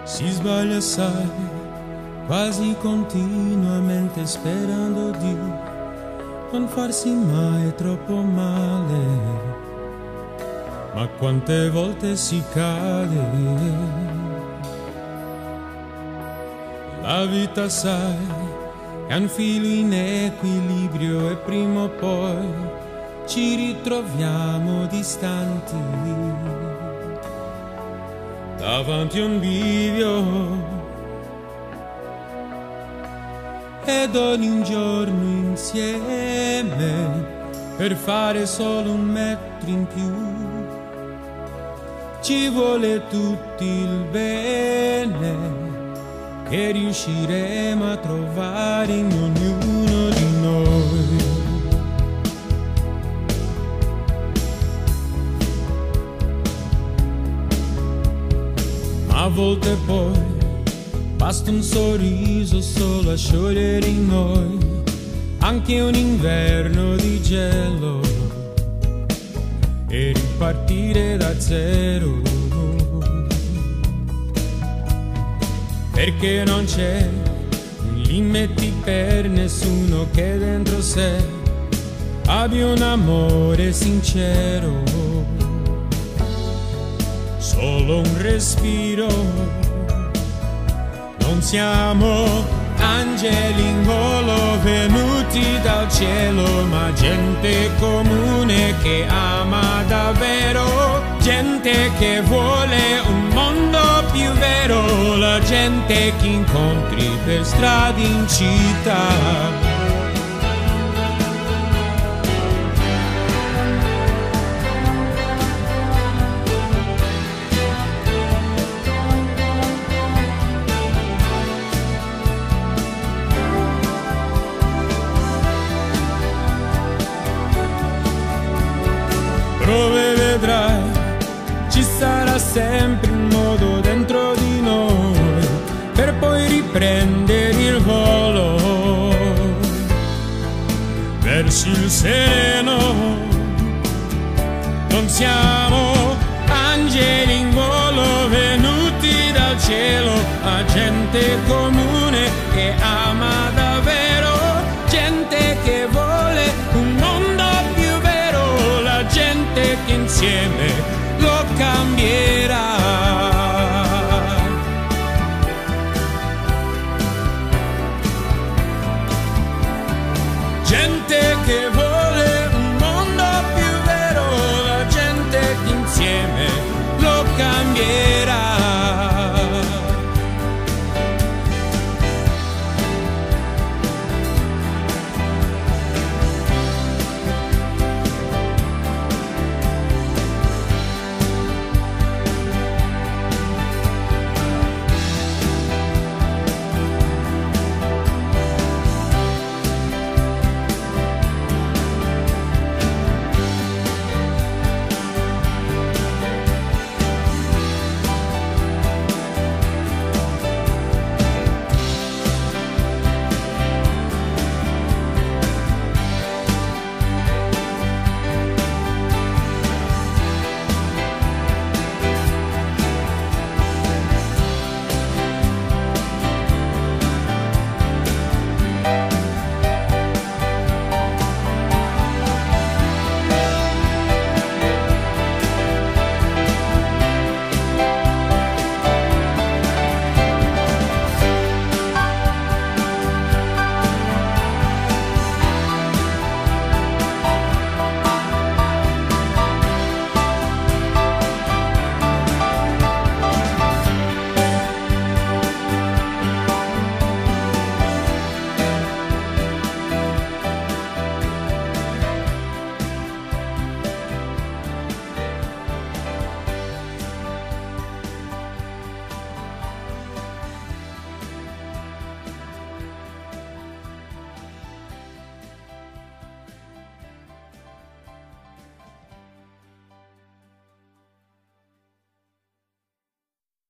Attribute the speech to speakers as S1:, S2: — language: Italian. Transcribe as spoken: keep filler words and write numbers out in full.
S1: Si sbaglia sai, quasi continuamente sperando di non farsi mai troppo male, ma quante volte si cade. La vita sai, è un filo in equilibrio e prima o poi ci ritroviamo distanti davanti a un bivio. Ed ogni giorno insieme per fare solo un metro in più ci vuole tutto il bene che riusciremo a trovare in ognuno di noi. Ma a volte poi basta un sorriso solo a sciogliere in noi anche un inverno di gelo e ripartire da zero. Perché non c'è limiti per nessuno che dentro sé abbia un amore sincero, solo un respiro. Non siamo angeli in volo venuti dal cielo, ma gente comune che ama davvero, gente che vuole un mondo più vero, la gente che incontri per strade in città. Dove vedrai ci sarà sempre un modo dentro di noi per poi riprendere il volo verso il sereno. Non siamo angeli in volo venuti dal cielo, ma gente comune che ama davvero, gente che vuole un mondo più vero, la gente che insieme